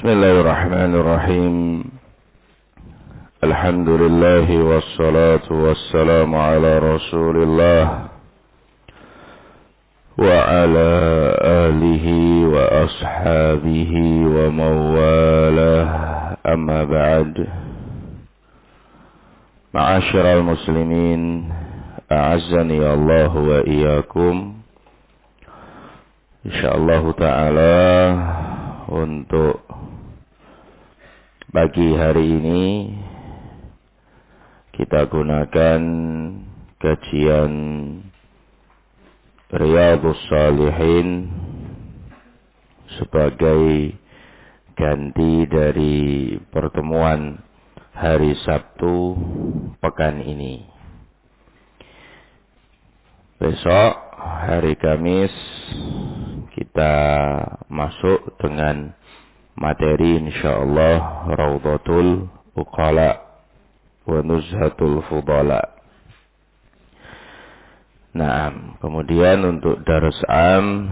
Bismillahirrahmanirrahim. Alhamdulillah wassalatu wassalamu ala Rasulillah wa ala alihi wa ashabihi wa mawalah, amma ba'd. Ma'asyiral muslimin, a'azzani Allah wa iyyakum. Insyaallah ta'ala untuk pagi hari ini kita gunakan kajian Riyadhus Shalihin sebagai ganti dari pertemuan hari Sabtu pekan ini. Besok hari Kamis kita masuk dengan materi insyaallah Raudhatul Uqala wa Nuzhatul Fudala. Nah, kemudian untuk dars am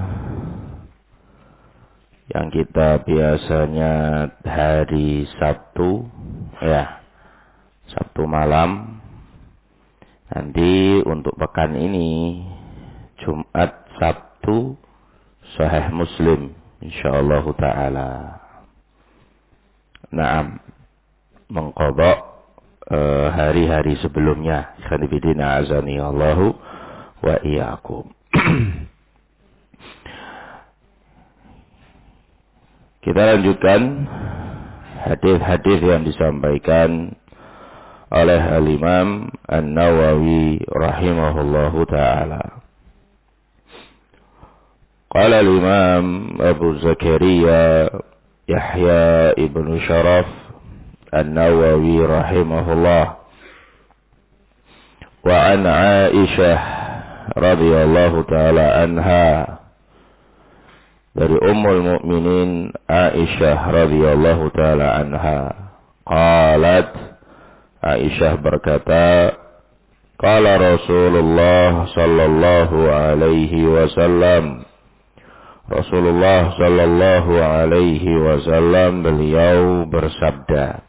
yang kita biasanya hari Sabtu, Sabtu malam. Nanti untuk pekan ini Jumat, Sabtu, Sahih Muslim insyaallah taala. Naam, mengqadha hari-hari sebelumnya. Khanifidina azani Allahu wa iyyakum. Kita lanjutkan hadis-hadis yang disampaikan oleh Al-Imam An-Nawawi rahimahullahu taala. Qala al-Imam Abu Zakaria Yahya ibn Sharaf An-Nawawi rahimahullah wa an Aisyah radhiyallahu ta'ala anha, dari Ummul Mukminin Aisyah radhiyallahu ta'ala anha, qalat, Aisyah berkata, qala Rasulullah sallallahu alaihi wasallam, Rasulullah sallallahu alaihi wasallam beliau bersabda,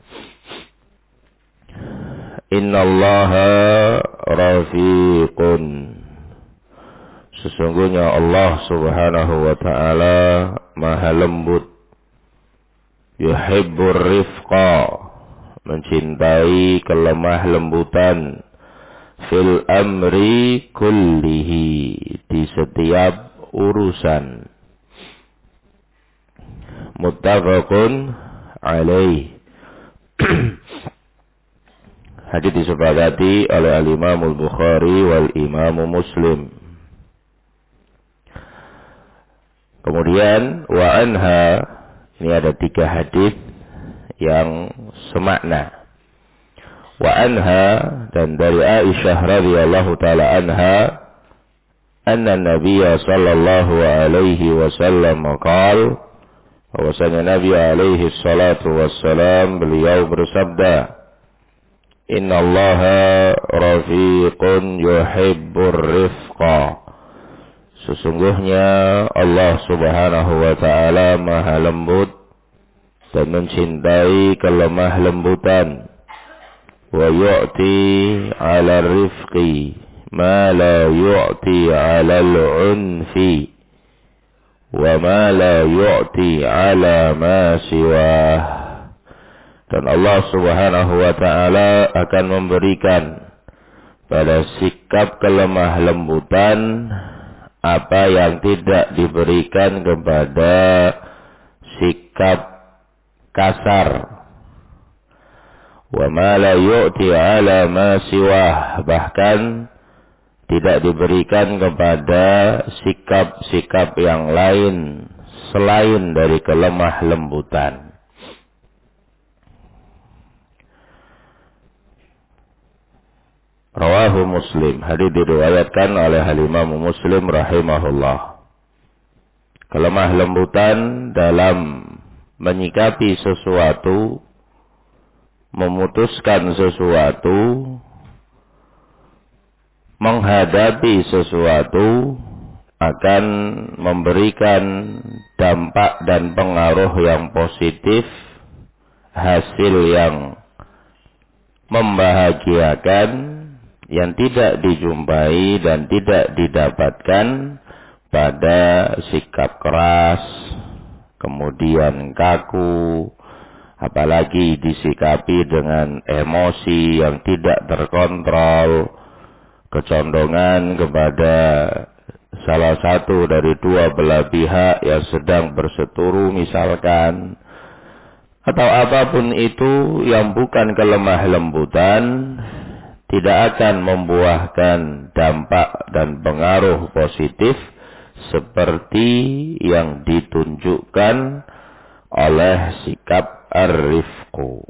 Innallaha rafiqun, sesungguhnya Allah subhanahu wa ta'ala maha lembut, yuhibbur rifqa, mencintai kelemah lembutan, fil amri kullihi, di setiap urusan. Muttafaqun alaih. Hadis disepakati oleh Al-Imam Al-Bukhari wal Imam Muslim. Kemudian wa anha, ini ada 3 hadis yang semakna. Wa anha, dan dari Aisyah radhiyallahu taala anha, anna Nabiyya sallallahu alaihi wasallam qala, bahwasanya Nabi alaihi salatu wassalam beliau bersabda, Innallaha rafiqun yuhibbur rifqa, sesungguhnya Allah subhanahu wa ta'ala maha lembut dan mencintai kelemah lembutan. Wa yu'ti 'ala rifqi ma la yu'ti 'ala al-'unfi wa ma la yu'ti 'ala ma siwah. Dan Allah subhanahu wa ta'ala akan memberikan pada sikap kelemah lembutan apa yang tidak diberikan kepada sikap kasar. Wa ma la yu'ti 'ala ma siwah, bahkan tidak diberikan kepada sikap-sikap yang lain selain dari kelemah lembutan. Rawahu Muslim, hadis diriwayatkan oleh Al-Imam Muslim rahimahullah. Kelemah lembutan dalam menyikapi sesuatu, memutuskan sesuatu, menghadapi sesuatu akan memberikan dampak dan pengaruh yang positif, hasil yang membahagiakan, yang tidak dijumpai dan tidak didapatkan pada sikap keras, kemudian kaku, apalagi disikapi dengan emosi yang tidak terkontrol, kecondongan kepada salah satu dari dua belah pihak yang sedang berseteru misalkan, atau apapun itu yang bukan kelemah lembutan, tidak akan membuahkan dampak dan pengaruh positif seperti yang ditunjukkan oleh sikap ar-rifqu.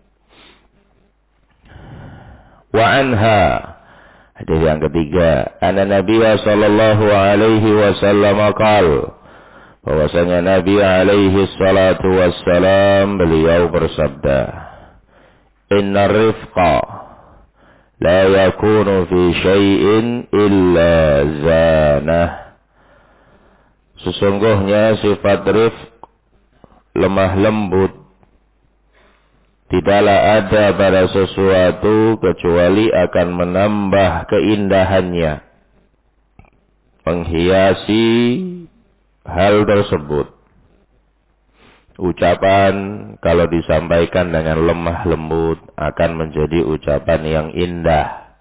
Wa anha, hadis yang ketiga, anna Nabiya sallallahu alaihi wasallam qala, bahwasanya Nabi alaihi salatu wassalam beliau bersabda, inna rifqa la yakunu fi syai'in illa zanah. Sesungguhnya sifat rifq, lemah lembut, tidaklah ada pada sesuatu kecuali akan menambah keindahannya, menghiasi hal tersebut. Ucapan kalau disampaikan dengan lemah lembut akan menjadi ucapan yang indah.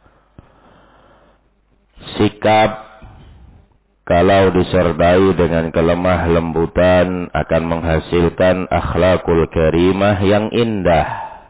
Sikap kalau disertai dengan kelemah lembutan akan menghasilkan akhlakul karimah yang indah.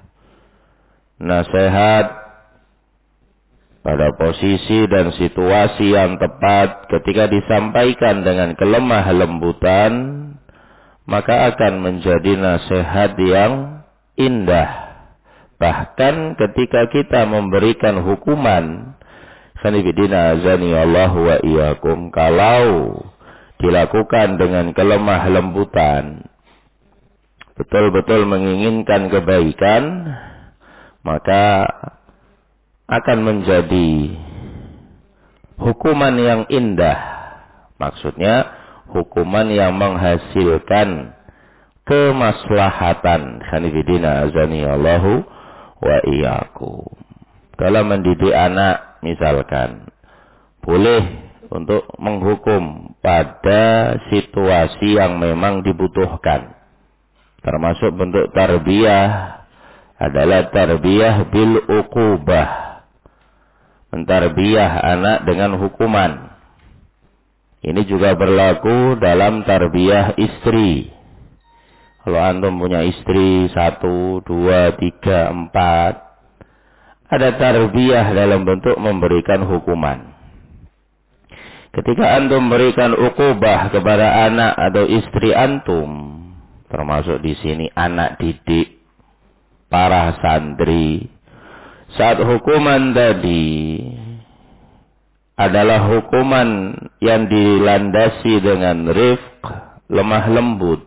Nasihat pada posisi dan situasi yang tepat ketika disampaikan dengan kelemah lembutan, maka akan menjadi nasihat yang indah. Bahkan ketika kita memberikan hukuman, sanibidina azani Allah wa iyyakum, kalau dilakukan dengan kelemah lembutan, betul-betul menginginkan kebaikan, maka akan menjadi hukuman yang indah. Maksudnya hukuman yang menghasilkan kemaslahatan. Sanibidina azani Allah wa iyyakum. Dalam mendidik anak misalkan, boleh untuk menghukum pada situasi yang memang dibutuhkan. Termasuk bentuk tarbiyah adalah tarbiyah bil uqubah. Mentarbiyah anak dengan hukuman. Ini juga berlaku dalam tarbiyah istri. Kalau antum punya istri 1, 2, 3, 4, ada tarbiyah dalam bentuk memberikan hukuman. Ketika antum memberikan uqubah kepada anak atau istri antum, termasuk di sini anak didik, para santri, saat hukuman tadi adalah hukuman yang dilandasi dengan rifq, lemah lembut,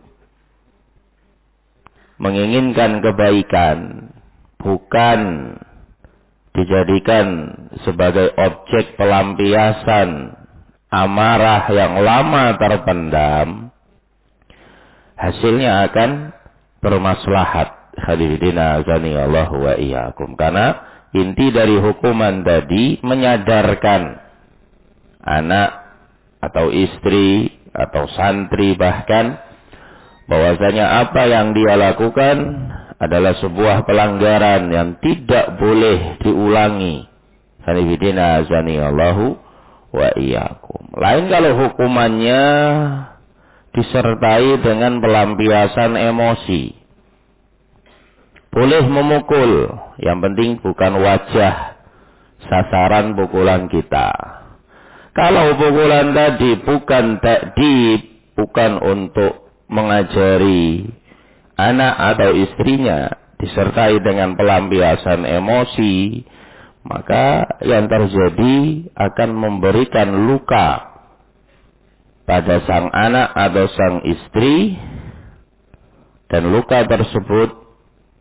menginginkan kebaikan, bukan dijadikan sebagai objek pelampiasan amarah yang lama terpendam, hasilnya akan bermaslahat. Hadirin azani Allah wa iyyakum. Karena inti dari hukuman tadi menyadarkan anak atau istri atau santri bahkan bahwasanya apa yang dia lakukan adalah sebuah pelanggaran yang tidak boleh diulangi. Sanibidina azani Allahu wa iyyakum. Lain kalau hukumannya disertai dengan pelampiasan emosi. Boleh memukul, yang penting bukan wajah sasaran pukulan kita. Kalau pukulan tadi bukan takdib, bukan untuk mengajari anak atau istrinya, disertai dengan pelampiasan emosi, maka yang terjadi akan memberikan luka pada sang anak atau sang istri, dan luka tersebut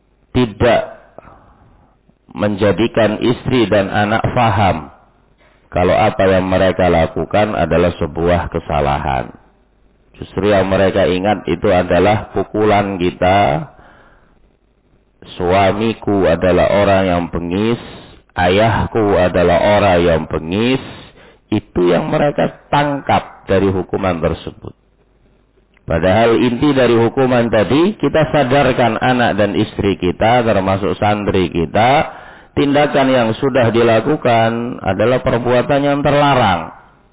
tidak menjadikan istri dan anak faham kalau apa yang mereka lakukan adalah sebuah kesalahan. Justru yang mereka ingat itu adalah pukulan kita. Suamiku adalah orang yang bengis, ayahku adalah orang yang bengis. Itu yang mereka tangkap dari hukuman tersebut. Padahal inti dari hukuman tadi, kita sadarkan anak dan istri kita, termasuk santri kita, tindakan yang sudah dilakukan adalah perbuatan yang terlarang.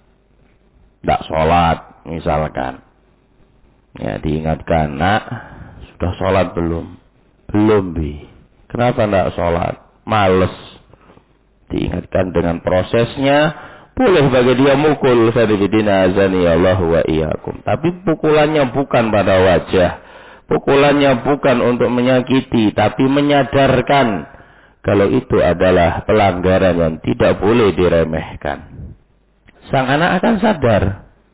Tidak sholat, misalkan. Ya, diingatkan, nak, sudah sholat belum? Belum, Bi. Kenapa tidak sholat? Males. Diingatkan dengan prosesnya. Boleh bagi dia mukul, sadidina azani Allah wa iyyakum. Tapi pukulannya bukan pada wajah. Pukulannya bukan untuk menyakiti, tapi menyadarkan kalau itu adalah pelanggaran yang tidak boleh diremehkan. Sang anak akan sadar.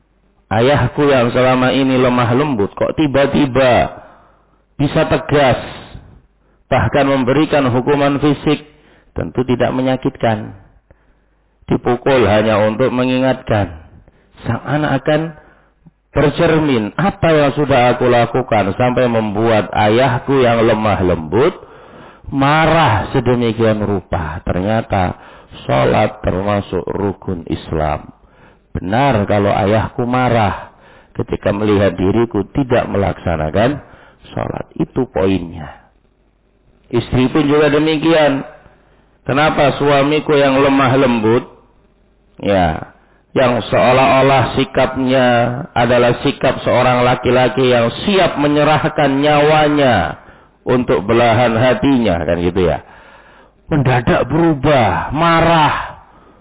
Ayahku yang selama ini lemah lembut, kok tiba-tiba bisa tegas. Bahkan memberikan hukuman fisik, tentu tidak menyakitkan. Dipukul hanya untuk mengingatkan. Sang anak akan bercermin, apa yang sudah aku lakukan sampai membuat ayahku yang lemah lembut marah sedemikian rupa. Ternyata sholat termasuk rukun Islam. Benar kalau ayahku marah ketika melihat diriku tidak melaksanakan sholat. Itu poinnya. Istri pun juga demikian. Kenapa suamiku yang lemah lembut, ya, yang seolah-olah sikapnya adalah sikap seorang laki-laki yang siap menyerahkan nyawanya untuk belahan hatinya, kan gitu ya. Mendadak berubah, marah.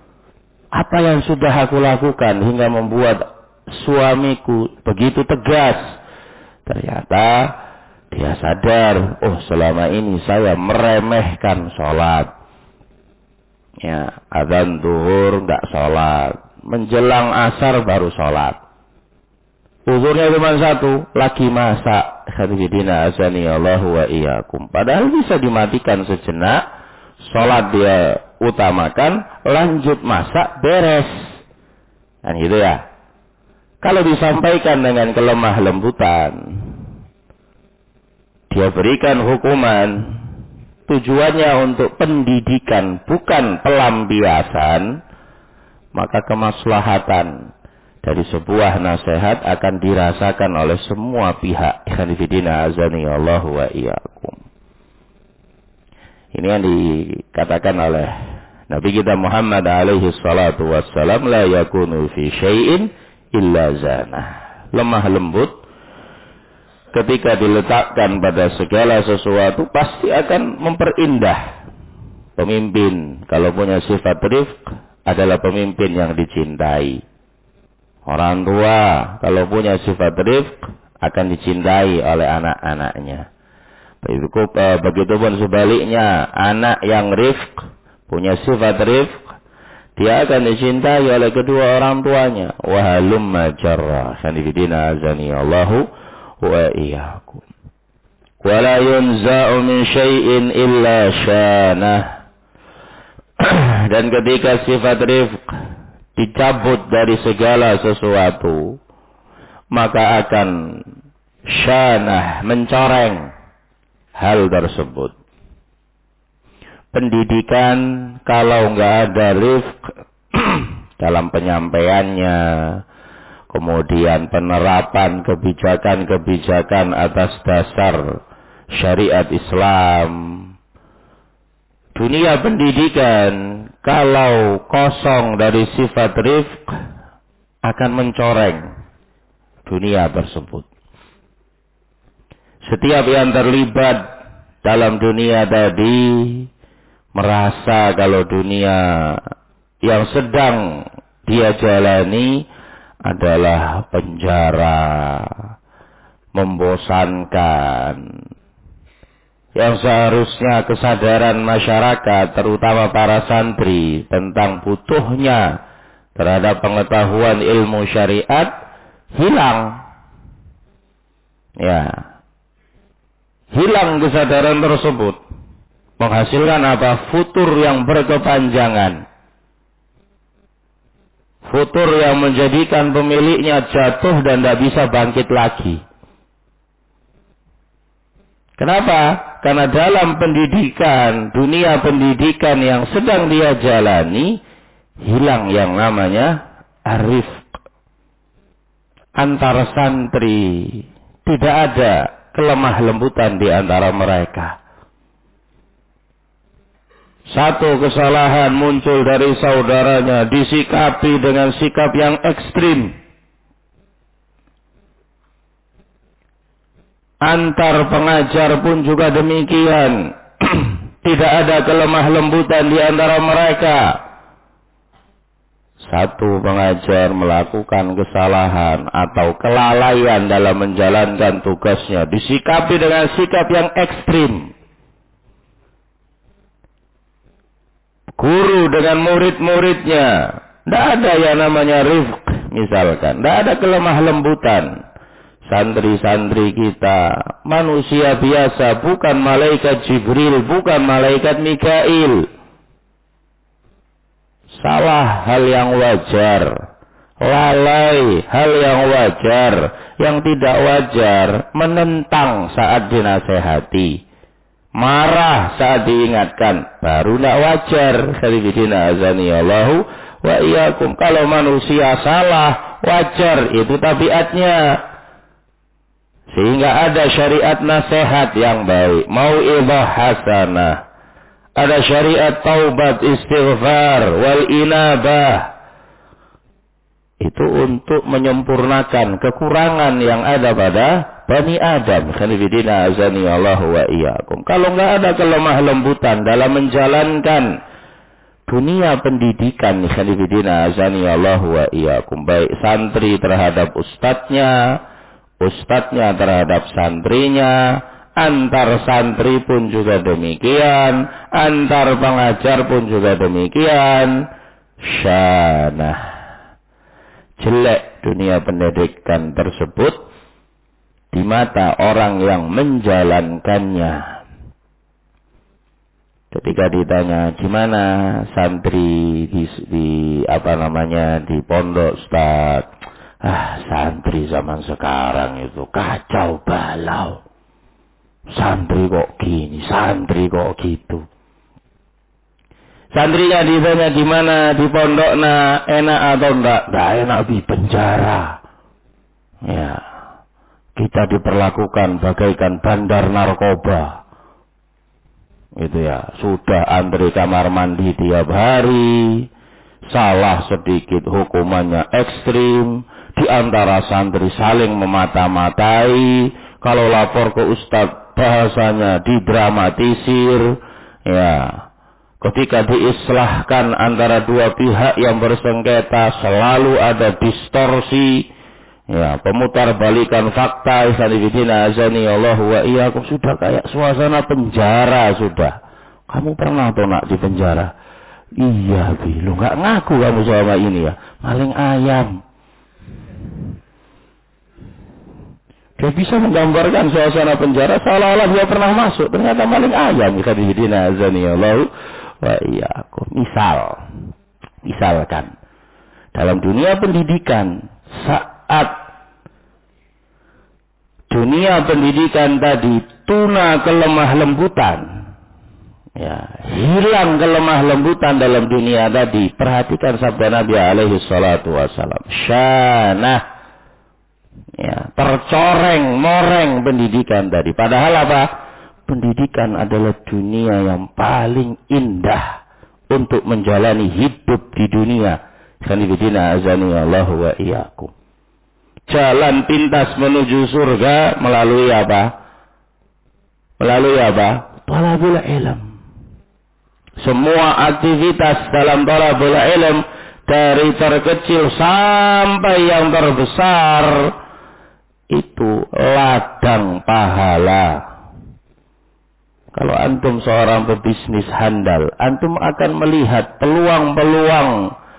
Apa yang sudah aku lakukan hingga membuat suamiku begitu tegas? Ternyata dia sadar, oh selama ini saya meremehkan sholat. Ya, adzan zuhur enggak sholat, menjelang asar baru sholat. Uzurnya cuma satu, lagi masak. Khadijina azani Allah wa iyyakum. Padahal bisa dimatikan sejenak, sholat dia utamakan, lanjut masak, beres. Kan gitu ya. Kalau disampaikan dengan kelemah lembutan, dia berikan hukuman. Tujuannya untuk pendidikan, bukan pelampiasan, maka kemaslahatan dari sebuah nasihat akan dirasakan oleh semua pihak. Ikhwanifidina azani Allah wa iyyakum. Ini yang dikatakan oleh Nabi kita Muhammad alaihi salatu wassalam, la yakunu fi syai'in illa zanah. Lemah lembut ketika diletakkan pada segala sesuatu pasti akan memperindah. Pemimpin kalau punya sifat rifq adalah pemimpin yang dicintai. Orang tua kalau punya sifat rifq akan dicintai oleh anak-anaknya. Begitupun sebaliknya, anak yang rifq punya sifat rifq, dia akan dicintai oleh kedua orang tuanya. Wa halumma jarra. Sanifidina azani Allahu wa iyyakum. Wa la yunza'u min syai'in illa syanah. Dan ketika sifat rifq dicabut dari segala sesuatu, maka akan syanah, mencoreng hal tersebut. Pendidikan kalau enggak ada rifq dalam penyampaiannya, kemudian penerapan kebijakan-kebijakan atas dasar syariat Islam. Dunia pendidikan kalau kosong dari sifat rifq akan mencoreng dunia tersebut. Setiap yang terlibat dalam dunia tadi merasa kalau dunia yang sedang dia jalani adalah penjara, membosankan. Yang seharusnya kesadaran masyarakat, terutama para santri, tentang butuhnya terhadap pengetahuan ilmu syariat, hilang. Ya, hilang kesadaran tersebut. Menghasilkan apa? Futur yang berkepanjangan. futur yang menjadikan pemiliknya jatuh dan tidak bisa bangkit lagi. Kenapa? Karena dalam pendidikan, dunia pendidikan yang sedang dia jalani, hilang yang namanya arif. Antara santri, tidak ada kelemah lembutan di antara mereka. Satu kesalahan muncul dari saudaranya, disikapi dengan sikap yang ekstrim. Antar pengajar pun juga demikian. Tidak ada kelemah lembutan di antara mereka. Satu pengajar melakukan kesalahan atau kelalaian dalam menjalankan tugasnya, disikapi dengan sikap yang ekstrim. Guru dengan murid-muridnya, tidak ada yang namanya rifq misalkan, tidak ada kelemah lembutan. Santri-santri kita manusia biasa, bukan malaikat Jibril, bukan malaikat Mikail. Salah hal yang wajar, lalai hal yang wajar, yang tidak wajar menentang saat dinasehati, marah saat diingatkan, baru tidak wajar. Khalifidina azaniyallahu wa iyyakum. Kalau manusia salah, wajar, itu tabiatnya. Sehingga ada syariat nasihat yang baik, mau'izah hasanah. Ada syariat taubat, istighfar, wal inabah. Itu untuk menyempurnakan kekurangan yang ada pada Bani Adam. Khanifidina azani Allah wa iyyakum. Kalau nggak ada kelemah lembutan dalam menjalankan dunia pendidikan, khanifidina azani Allah wa iyyakum. Baik santri terhadap ustadznya, ustadznya terhadap santrinya, antar santri pun juga demikian, antar pengajar pun juga demikian. Syanah, jelek dunia pendidikan tersebut di mata orang yang menjalankannya. Ketika ditanya gimana santri di pondok Ustaz, santri zaman sekarang itu kacau balau. Santri kok gini, santri kok gitu. Santrinya ditanya gimana di pondoknya, enak atau enggak? Enggak enak, di penjara. Ya, kita diperlakukan bagaikan bandar narkoba. Itu ya, sudah antri kamar mandi tiap hari. Salah sedikit hukumannya ekstrim. Di antara santri saling memata-matai. Kalau lapor ke ustadz, bahasanya didramatisir. Ya, ketika diislahkan antara dua pihak yang bersengketa, selalu ada distorsi. Ya, pemutar balikan fakta. Isanibidina azani Allah wa iyyakum. Sudah kayak suasana penjara sudah. Kamu pernah tuh nak di penjara? Iya, lu nggak ngaku kamu sama ini ya, maling ayam. Dia bisa menggambarkan suasana penjara seolah-olah dia pernah masuk, ternyata maling ayam. Isanibidina azani Allah wa iyyakum. Misalkan dalam dunia pendidikan, saat dunia pendidikan tadi tuna kelemah lembutan, ya, hilang kelemah lembutan dalam dunia tadi. Perhatikan sabda Nabi alaihi salatu wasalam, syanah, ya, tercoreng moreng pendidikan tadi. Padahal apa? Pendidikan adalah dunia yang paling indah untuk menjalani hidup di dunia. Khanifidina azani Allah wa iyyakum. Jalan pintas menuju surga melalui apa? Melalui apa? Thalabul ilm. Semua aktivitas dalam thalabul ilm, dari terkecil sampai yang terbesar, itu ladang pahala. Kalau antum seorang pebisnis handal, antum akan melihat peluang-peluang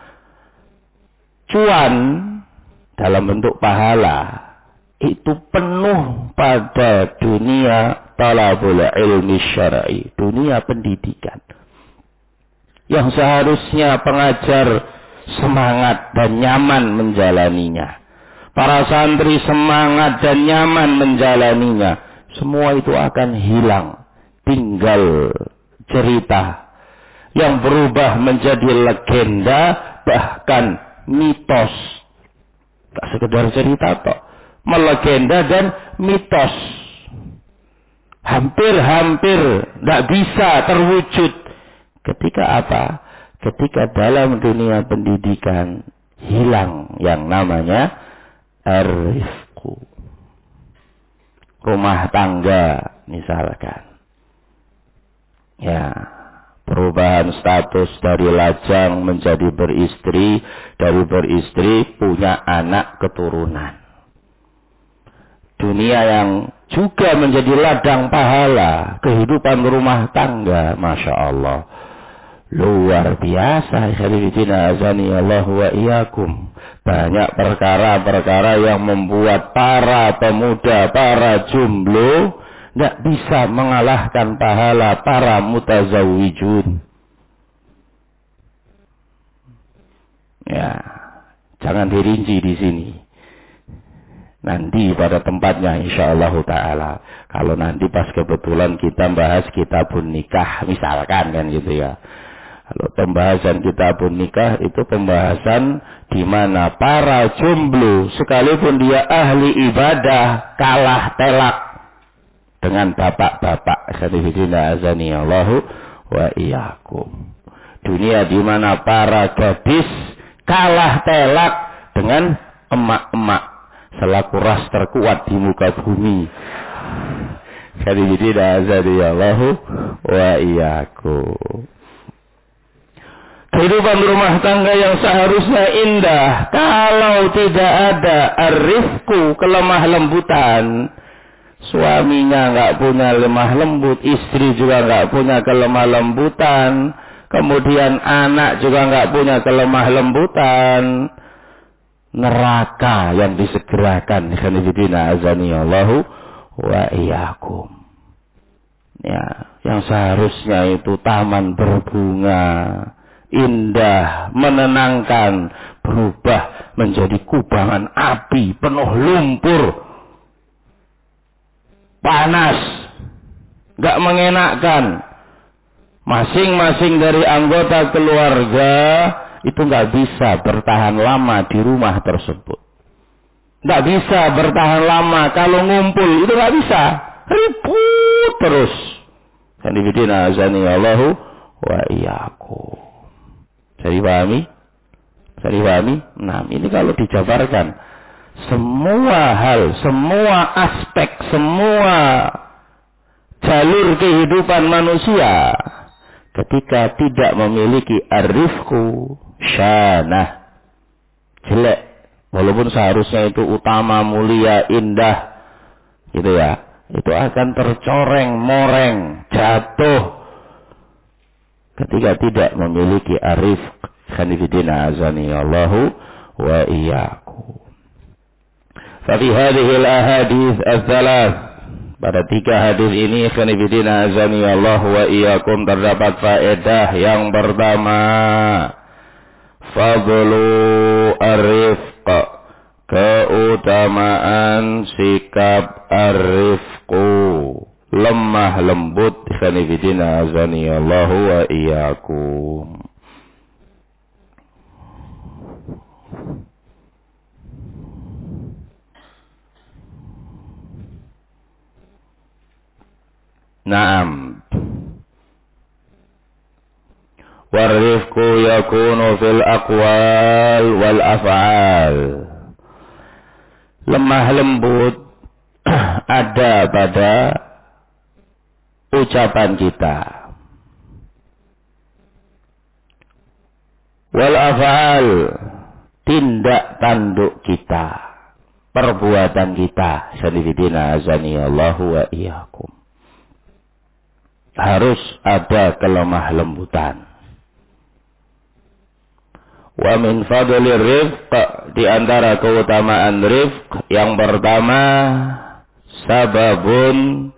cuan dalam bentuk pahala. Itu penuh pada dunia talabul ilmi syar'i, dunia pendidikan. Yang seharusnya pengajar semangat dan nyaman menjalaninya. Para santri semangat dan nyaman menjalaninya. Semua itu akan hilang. Tinggal cerita yang berubah menjadi legenda, bahkan mitos. Tak sekedar cerita toh, melegenda dan mitos. Hampir-hampir tidak bisa terwujud. Ketika apa? Ketika dalam dunia pendidikan hilang yang namanya ar-rifqu. Rumah tangga misalkan. Ya, perubahan status dari lajang menjadi beristri, dari beristri punya anak keturunan. Dunia yang juga menjadi ladang pahala, kehidupan rumah tangga, Masya Allah. Luar biasa, khairuddina azani Allah wa iyyakum. Banyak perkara-perkara yang membuat para pemuda, para jomblo tidak bisa mengalahkan pahala para mutazawwijun. Ya, jangan dirinci di sini. Nanti pada tempatnya insyaallah ta'ala. Kalau nanti pas kebetulan kita bahas kitabun nikah misalkan kan gitu ya. Kalau pembahasan kitabun nikah itu pembahasan di mana para jomblo sekalipun dia ahli ibadah kalah telak dengan bapak-bapak. Khairuddina azani Allahu wa iyyakum. Dunia di mana para gadis kalah telak dengan emak-emak selaku ras terkuat di muka bumi. Khairuddina azani Allahu wa iyyakum. Kehidupan rumah tangga yang seharusnya indah, kalau tidak ada ar-rifqu, kelemah lembutan, suaminya nggak punya lemah lembut, istri juga nggak punya kelemah lembutan, kemudian anak juga nggak punya kelemah lembutan, neraka yang disegerakan. Khairuddina azani Allahu wa iyyakum. Ya, yang seharusnya itu taman berbunga, indah, menenangkan, berubah menjadi kubangan api penuh lumpur, panas, gak mengenakkan. Masing-masing dari anggota keluarga itu gak bisa bertahan lama di rumah tersebut. Gak bisa bertahan lama kalau ngumpul, itu gak bisa. Ribut terus. Khairuddina azani Allahu wa iyyakum. Bisa dipahami? Bisa dipahami? Nah, ini kalau dijabarkan semua hal, semua aspek, semua jalur kehidupan manusia ketika tidak memiliki ar-rifqu syanah, jelek. Walaupun seharusnya itu utama, mulia, indah, gitu ya, itu akan tercoreng, moreng, jatuh ketika tidak memiliki ar-rifq. Khairuddina azani Allahu wa iyyakum. Fi hadhihi al-ahadits ats-tsalath, pada 3 hadis ini khairuddina azani Allahu wa iyyakum terdapat faedah. Yang pertama, fadlu ar-rifq, keutamaan sikap ar-rifqu, lemah lembut. Khairuddina azani Allahu wa iyyakum. Naam. War-rifqu yakunu fil aqwal wal af'al. Lemah lembut ada pada ucapan kita, wal af'al, tindak tanduk kita, perbuatan kita. Khairuddina azani Allahu wa iyyakum. Harus ada kelemah lembutan. Wa min fadli rifq, di antara keutamaan rifq yang pertama, sababun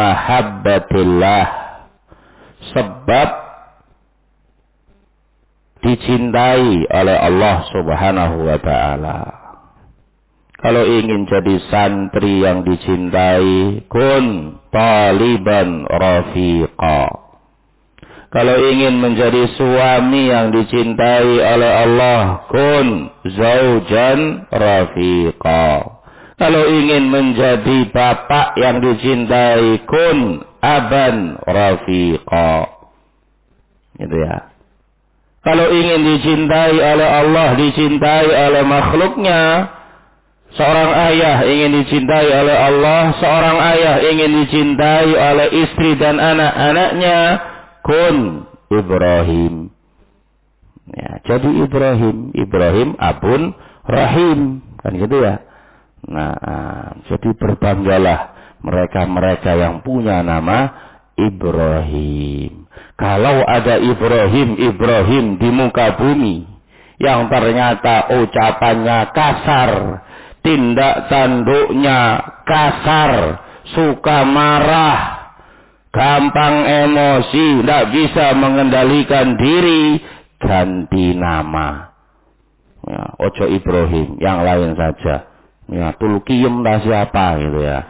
limahabbatillah, sebab dicintai oleh Allah Subhanahu wa ta'ala. Kalau ingin jadi santri yang dicintai, kun taliban rafiqa. Kalau ingin menjadi suami yang dicintai oleh Allah, kun zaujan rafiqa. Kalau ingin menjadi bapak yang dicintai, kun aban rafiqa. Gitu ya. Kalau ingin dicintai oleh Allah, dicintai oleh makhluknya, seorang ayah ingin dicintai oleh Allah, seorang ayah ingin dicintai oleh istri dan anak-anaknya, kun Ibrahim. Ya, jadi Ibrahim abun rahim, kan gitu ya. Nah, jadi berbanggalah mereka-mereka yang punya nama Ibrahim. Kalau ada Ibrahim di muka bumi yang ternyata ucapannya kasar, tindak tanduknya kasar, suka marah, gampang emosi, tidak bisa mengendalikan diri, ganti nama. Ya, ojo Ibrahim, yang lain saja. Ya, Tulkiyum dah siapa gitu ya.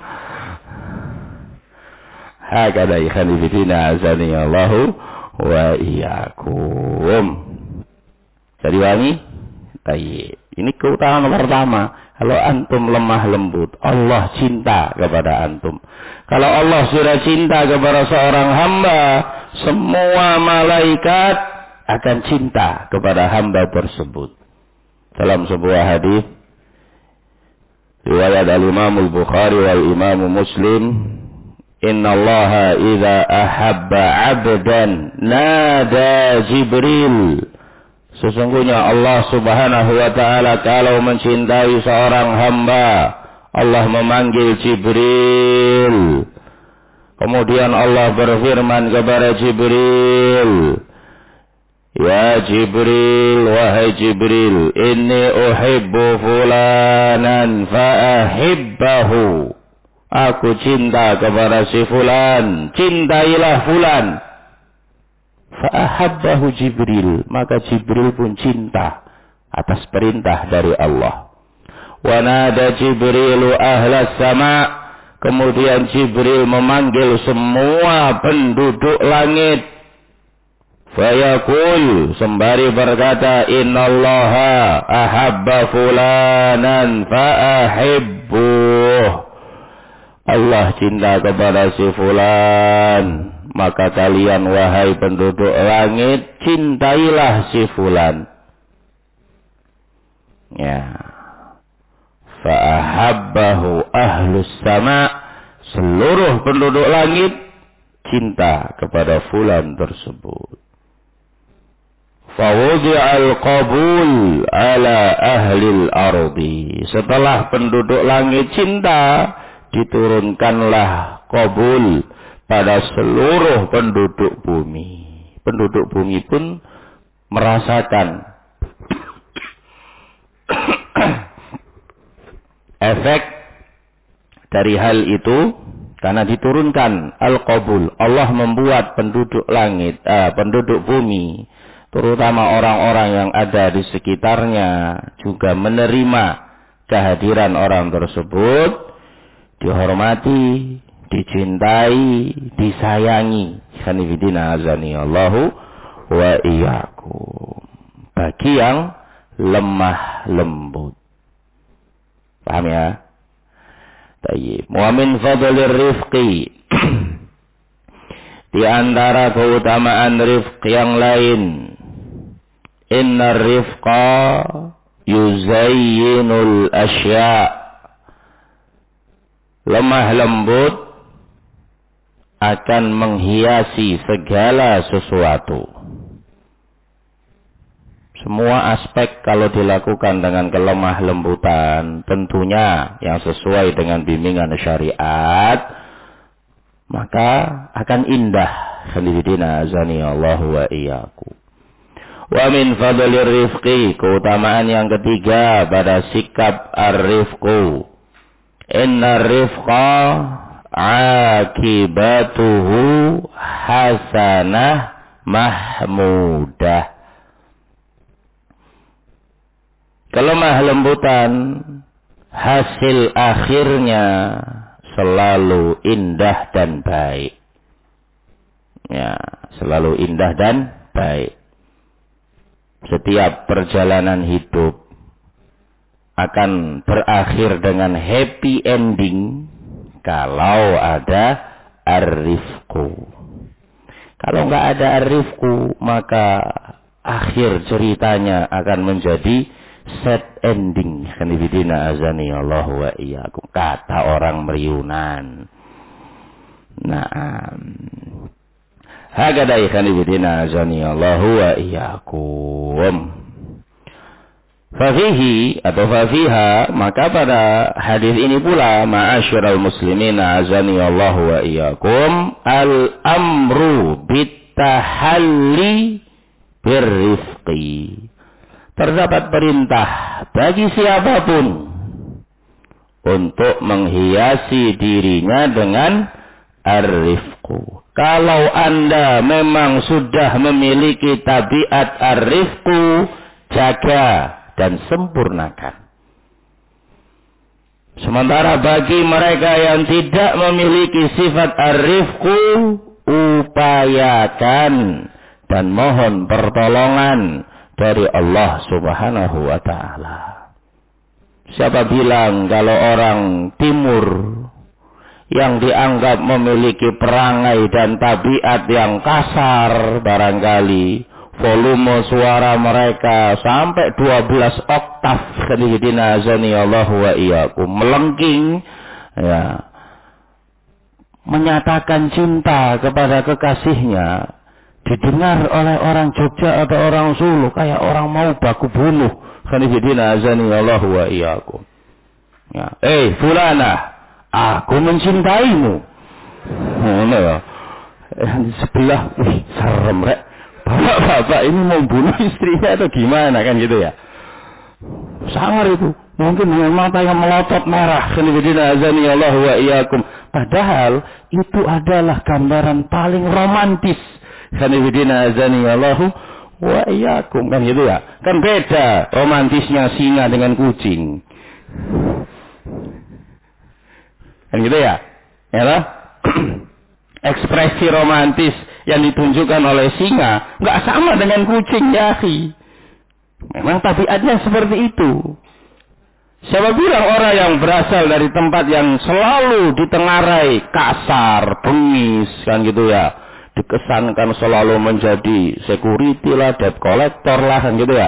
Hakada ikhani fitina azani Allahu wa iyyakum. Jadi wangi? Tayyib. Ini keutamaan pertama. Kalau antum lemah lembut, Allah cinta kepada antum. Kalau Allah sudah cinta kepada seorang hamba, semua malaikat akan cinta kepada hamba tersebut. Dalam sebuah hadis riwayat al-Imam al-Bukhari wal Imam Muslim, Inna Allah idza ahabba 'abdan nada Jibril. Sesungguhnya Allah Subhanahu wa ta'ala kalau mencintai seorang hamba, Allah memanggil Jibril. Kemudian Allah berfirman kepada Jibril, Ya Jibril, wahai Jibril, inni uhibbu fulanan fa'ahibbahu. Aku cinta kepada si fulan, cintailah fulan. Fa'ahabbahu Jibril, maka Jibril pun cinta atas perintah dari Allah. Wa nada Jibrilu ahlas sama, kemudian Jibril memanggil semua penduduk langit. Fayaqul, sembari berkata, Innallaha ahabba fulanan fa'ahibbuh. Allah cinta kepada si fulan, maka kalian wahai penduduk langit, cintailah si fulan. Ya. Fa'ahabbahu ahlus sama, seluruh penduduk langit cinta kepada fulan tersebut. Fawudi'al qabul ala ahlil ardi. Setelah penduduk langit cinta, diturunkanlah qabul pada seluruh penduduk bumi. Penduduk bumi pun merasakan efek dari hal itu karena diturunkan al-qabul. Allah membuat penduduk langit, penduduk bumi, terutama orang-orang yang ada di sekitarnya juga menerima kehadiran orang tersebut, dihormati, dicintai, disayangi. Khanifidina azani Allahu wa iyyakum. Bagi yang lemah lembut. Paham ya? Tayyib. Wa min fadlir rifqi. Di antara keutamaan rifq yang lain, inna rifqa yuzayyinul asya'. Lemah lembut akan menghiasi segala sesuatu. Semua aspek kalau dilakukan dengan kelemah lembutan, tentunya yang sesuai dengan bimbingan syariat, maka akan indah. Khalidina azani Allah wa iyyakum. Wa min fadlir rifqi, keutamaan yang ketiga pada sikap ar-rifqu. Inna rifqa akibatuhu hasanah mahmudah. kelemah lembutan hasil akhirnya selalu indah dan baik. Ya, selalu indah dan baik. Setiap perjalanan hidup akan berakhir dengan happy ending kalau ada ar-rifqu. Kalau nggak ada ar-rifqu, maka akhir ceritanya akan menjadi sad ending. Khanifidina azani Allah wa iyyakum. Kata orang Meriunan. Naam. Hakada khanifidina azani Allah wa iyyakum. Fafihi atau fafiha, maka pada hadis ini pula, ma'asyiral muslimin azani Allah wa iyyakum, al-amru bitahalli birrifqi. Terdapat perintah bagi siapapun untuk menghiasi dirinya dengan ar-rifqu. Kalau Anda memang sudah memiliki tabiat ar-rifqu, jaga dan sempurnakan. Sementara bagi mereka yang tidak memiliki sifat ar-rifqu, upayakan dan mohon pertolongan dari Allah Subhanahu wa ta'ala. Siapa bilang kalau orang timur yang dianggap memiliki perangai dan tabiat yang kasar, barangkali volume suara mereka sampai 12 oktav, khadidina azani Allah wa iyyakum, melengking, ya, menyatakan cinta kepada kekasihnya, didengar oleh orang Jogja atau orang Solo kayak orang mau baku bunuh, khadidina azani Allah wa iyyakum. Ya, fulana, aku mencintaimu. Ya. Di sebelah, serem rek. Bapak ini mau bunuh istrinya atau gimana kan gitu ya. Sangar itu. Mungkin dengan mata yang melotot merah. Khanifidina azani Allah wa iyyakum. Padahal itu adalah gambaran paling romantis. Khanifidina azani Allah wa iyyakum. Kan gitu ya. Kan beda romantisnya singa dengan kucing. Kan gitu ya. Ya lah. Ekspresi romantis yang ditunjukkan oleh singa nggak sama dengan kucing, ya akhi. Memang tabiatnya seperti itu. Siapa bilang orang yang berasal dari tempat yang selalu ditengarai kasar, bengis, kan gitu ya, dikesankan selalu menjadi security lah, debt collector lah, kan gitu ya,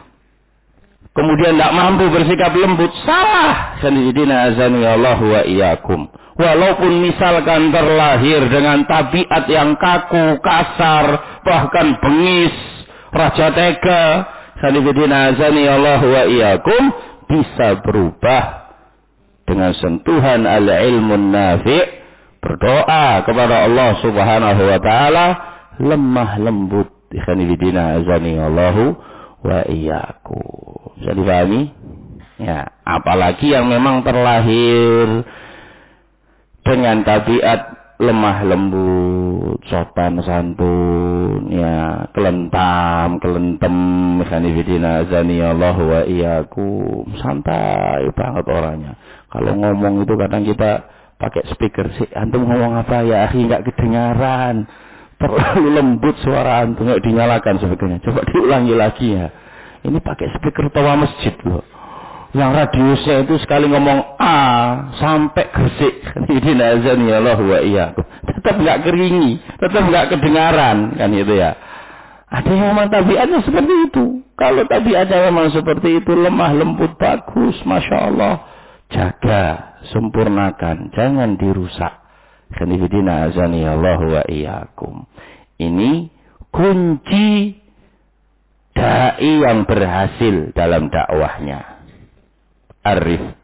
kemudian tidak mampu bersikap lembut, salah. Sanidina azani Allah wa iyyakum. Walaupun misalkan terlahir dengan tabiat yang kaku, kasar, bahkan bengis, raja tega, sanidina azani Allah wa iyyakum, bisa berubah dengan sentuhan al-ilmun nafi', berdoa kepada Allah Subhanahu wa taala, lemah lembut, sanidina azani Allah wa iyyakum. Bisa dipahami? Ya, apalagi yang memang terlahir dengan tabiat lemah lembut, sopan santun, ya, kelentam, kelentem, sanifidina azani Allah wa iyyakum, santai banget orangnya. Kalau ngomong itu kadang kita pakai speaker sih, antum ngomong apa ya, akhi, nggak kedengaran, terlalu lembut suara antum, nggak dinyalakan speakernya. Coba diulangi lagi ya. Ini pakai speaker tawa masjid loh. Yang radiusnya itu sekali ngomong A sampai Gresik. Ini azani Allah wa iyyakum. Tetap enggak keringi, tetap enggak kedengaran, kan itu ya. Ada yang memang tabiatnya seperti itu. Kalau tabiatnya memang seperti itu, lemah lembut bagus, Masya Allah, jaga, sempurnakan, jangan dirusak. Khanifidina azani Allah wa iyyakum. Ini kunci dai yang berhasil dalam dakwahnya. Ar-rifq.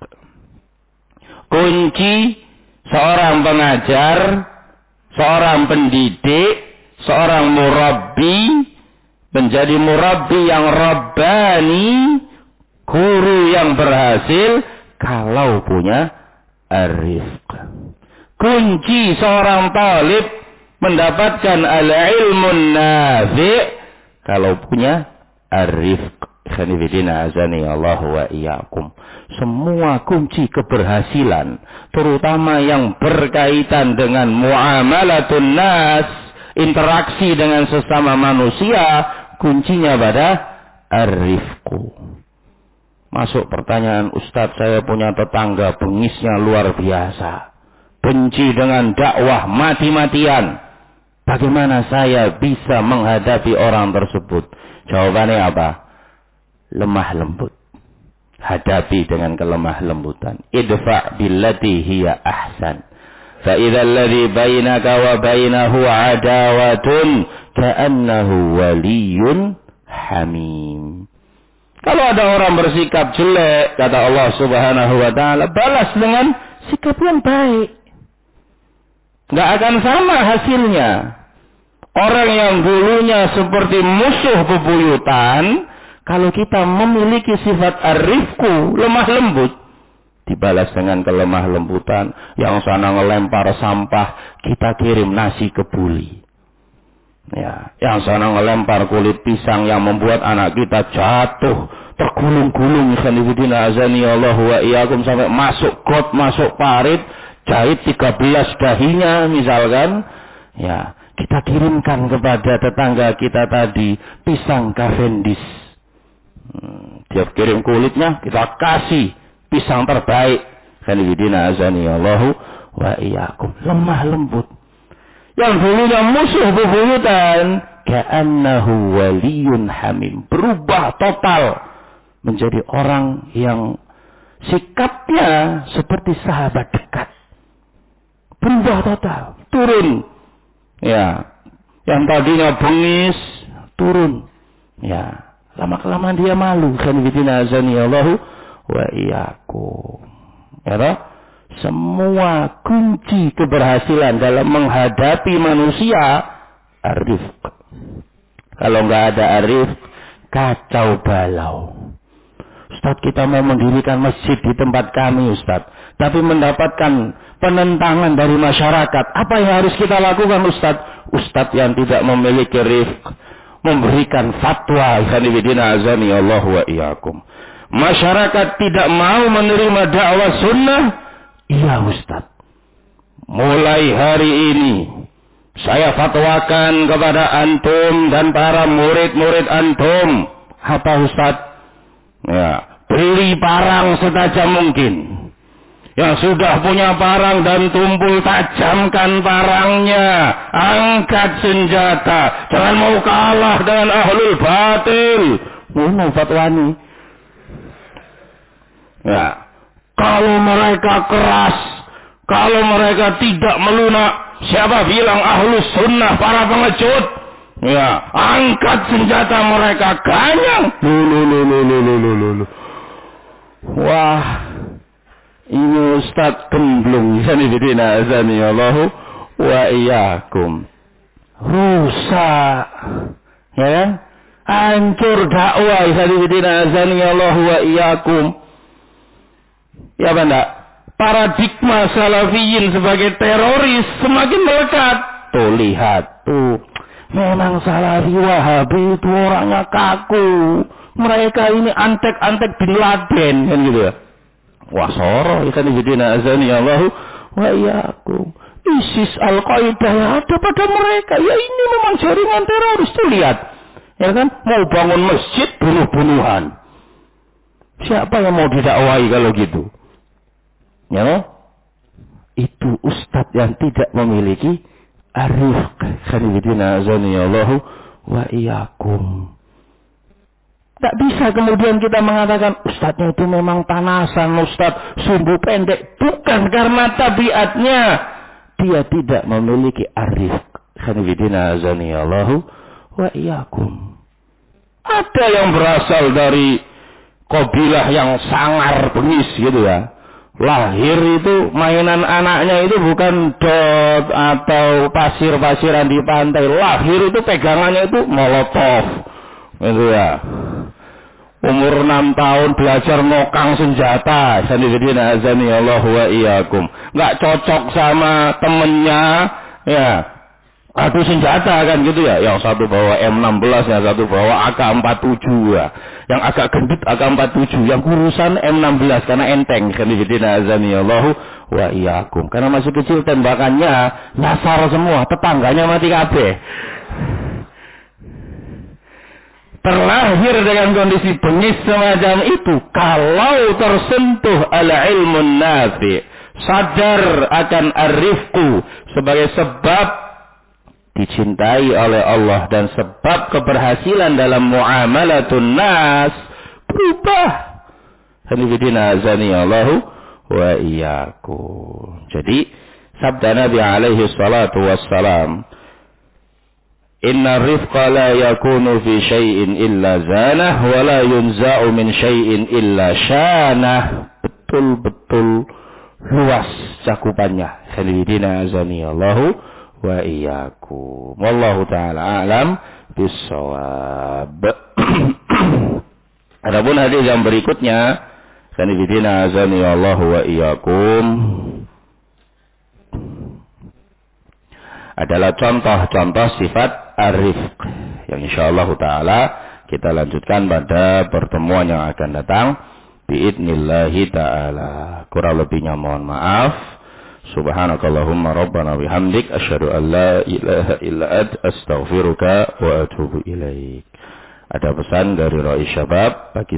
Kunci seorang pengajar, seorang pendidik, seorang murabbi, menjadi murabbi yang rabbani, guru yang berhasil, kalau punya ar-rifq. Kunci seorang talib mendapatkan al-ilmun nafi', kalau punya ar-rifq, Khanifidina azani Allah wa iyyakum. Semua kunci keberhasilan, terutama yang berkaitan dengan muamalatun nas, interaksi dengan sesama manusia, kuncinya pada ar-rifqu. Masuk pertanyaan, Ustaz, saya punya tetangga bengisnya luar biasa, benci dengan dakwah mati-matian. Bagaimana saya bisa menghadapi orang tersebut? Jawabannya apa? Lemah lembut. Hadapi dengan kelemah lembutan. Idfa' billati hiya ahsan. Fa idzal ladzi bainaka wa bainahu adawatun ka'annahu waliyyun hamim. Kalau ada orang bersikap jelek, kata Allah Subhanahu wa taala, balas dengan sikap yang baik. Enggak akan sama hasilnya. Orang yang dulunya seperti musuh bebuyutan, kalau kita memiliki sifat ar-rifqu, lemah lembut, dibalas dengan kelemah lembutan. Yang sana ngelempar sampah, kita kirim nasi kebuli. Ya, yang sana ngelempar kulit pisang yang membuat anak kita jatuh, tergulung-gulung, khanifidina azani Allah wa iyyakum, sampai masuk got, masuk parit, jahit 13 dahinya misalkan. Ya, kita kirimkan kepada tetangga kita tadi pisang Cavendish. Dia kirim kulitnya, kita kasih pisang terbaik. Khanifidina azani Allah wa iyyakum. Lemah lembut. Yang dulunya musuh bebuyutan, ka'annahu waliyun hamim. Berubah total menjadi orang yang sikapnya seperti sahabat dekat. Berubah total, turun. Ya, yang tadinya bengis, turun. Ya, lama-kelamaan dia malu. Khanifidina azani Allah wa iyyakum. Ya toh? Semua kunci keberhasilan dalam menghadapi manusia ar-rifq. Kalau enggak ada ar-rifq, kacau balau. Ustaz, kita mau mendirikan masjid di tempat kami, Ustaz, tapi mendapatkan penentangan dari masyarakat. Apa yang harus kita lakukan, Ustaz? Ustaz yang tidak memiliki rifq memberikan fatwa, khanifidina azani Allah wa iyyakum. Masyarakat tidak mau menerima dakwah sunnah. Iya, Ustaz, mulai hari ini saya fatwakan kepada antum dan para murid-murid antum. Apa, Ustaz? Ya, beli parang setajam mungkin. Yang sudah punya parang dan tumpul, tajamkan parangnya, angkat senjata, jangan mau kalah dengan ahlul batil. Mau fatwani. Ya, kalau mereka keras, kalau mereka tidak melunak, siapa bilang ahlus sunnah para pengecut? Ya, angkat senjata mereka, ganyang. Wah, ini Ustaz gemblung. Khanifidina azani Allah wa iyyakum. Rusak, ya kan? Hancur dakwah. Khanifidina azani Allah wa iyyakum. Ya benda, paradigma salafiyin sebagai teroris semakin melekat. Tuh lihat, tuh, memang salafi wahabi itu orangnya kaku. Mereka ini antek-antek bin Laden, kan gitu ya. Wah, soro, ikan ibadina azani Allah wa iyyakum. ISIS, Al-Qaeda yang ada pada mereka, ya ini memang jaringan teroris. Tuh lihat, ya kan, mau bangun masjid, bunuh-bunuhan. Siapa yang mau didakwahi kalau gitu? Ya, itu ustadz yang tidak memiliki arif. Khanifidina azani Allah wa iyyakum. Tak bisa kemudian kita mengatakan ustadznya itu memang panasan, ustadz sumbu pendek. Bukan karena tabiatnya dia tidak memiliki arif. Khanifidina azani Allah wa iyyakum. Ada yang berasal dari kabilah yang sangar bengis gitu ya. Lahir itu mainan anaknya itu bukan dot atau pasir-pasiran di pantai. Lahir itu pegangannya itu molotov. Gitu ya. Umur 6 tahun belajar ngokang senjata. Khanifidina azani Allah wa iyyakum. Enggak cocok sama temennya, ya. adu senjata kan gitu ya. Yang satu bawa M16, yang satu bawa AK-47 ya. Yang agak gendut AK-47, yang kurusan M16 karena enteng. Khanifidina azanillahu wa iyyakum. Karena masih kecil tembakannya nyasar semua, tetangganya mati kabeh. Terlahir dengan kondisi bengis semacam itu kalau tersentuh al-ilmun nafi', sadar akan ar-rifqu sebagai sebab dicintai oleh Allah dan sebab keberhasilan dalam muamalatun nas, berubah. Hanifidina azanillahu wa iyyakum. Jadi sabda Nabi alaihi salatu wassalam, inna rifqa la yakunu fi syai'in illa zanah wa la yunza'u min syai'in illa syanah. Betul-betul luas cakupannya. Khalidina azanillahu wa iyyakum. Wallahu ta'ala a'lam bissawab. Adapun hadis yang berikutnya, khalidina azanillahu wa iyyakum, adalah contoh-contoh sifat ar-rifq yang insyaallah taala kita lanjutkan pada pertemuan yang akan datang biidnillahi taala. Kurang lebihnya mohon maaf. Subhanakallahumma rabbana bihamdik asyhadu an la ilaha illa anta astaghfiruka wa atubu ilaik. Ada pesan dari Rais Syabab bagi